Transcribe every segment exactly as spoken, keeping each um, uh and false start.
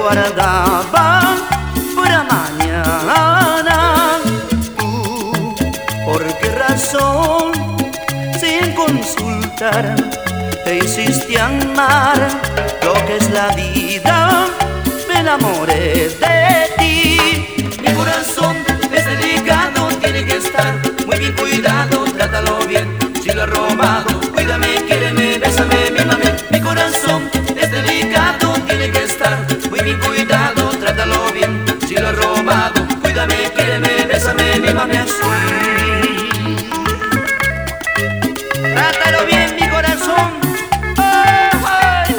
guardaba para mañana. ¿Tú por qué razón, sin consultar, te hiciste amar lo que es la vida? Me enamoré de ti. Mi corazón es delicado, tiene que estar muy bien cuidado. Trátalo bien, si lo has robado, cuídame, quiéreme, bésame, mímame. Mi corazón es delicado, tiene que estar muy bien cuidado. Trátalo bien, si lo has robado, cuídame, quiéreme, bésame, mímame así. Trátalo bien, mi corazón. Oh, ay.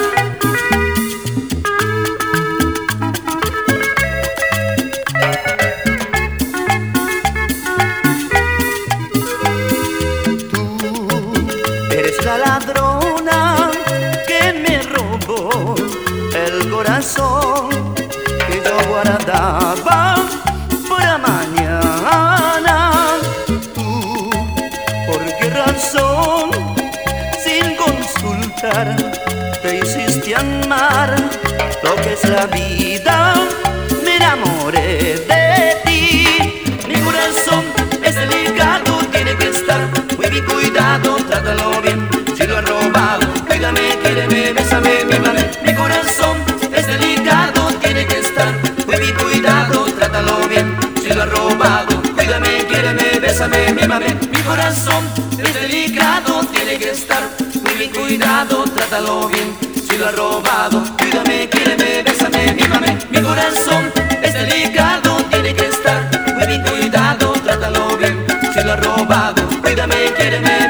Tú eres la ladrona que me robó el corazón que yo guardaba para mañana. Tú, ¿por qué razón, sin consultar, te hiciste amar lo que es la vida? Me enamoré de ti. Mi corazón es delicado, tiene que estar muy bien cuidado. Trátalo bien, si lo has robado, cuídame, quiéreme, bésame, mímame. Mi corazón es delicado, tiene que estar muy bien cuidado. Trátalo bien, si lo has robado, cuídame, quiéreme, bésame, mímame. Mi corazón es delicado, tiene que estar muy bien cuidado. Trátalo bien, si lo has robado, cuídame, quiéreme, bésame, mímame. Mi corazón es delicado, tiene que estar muy bien cuidado. Trátalo bien, si lo has robado, cuídame, quiéreme,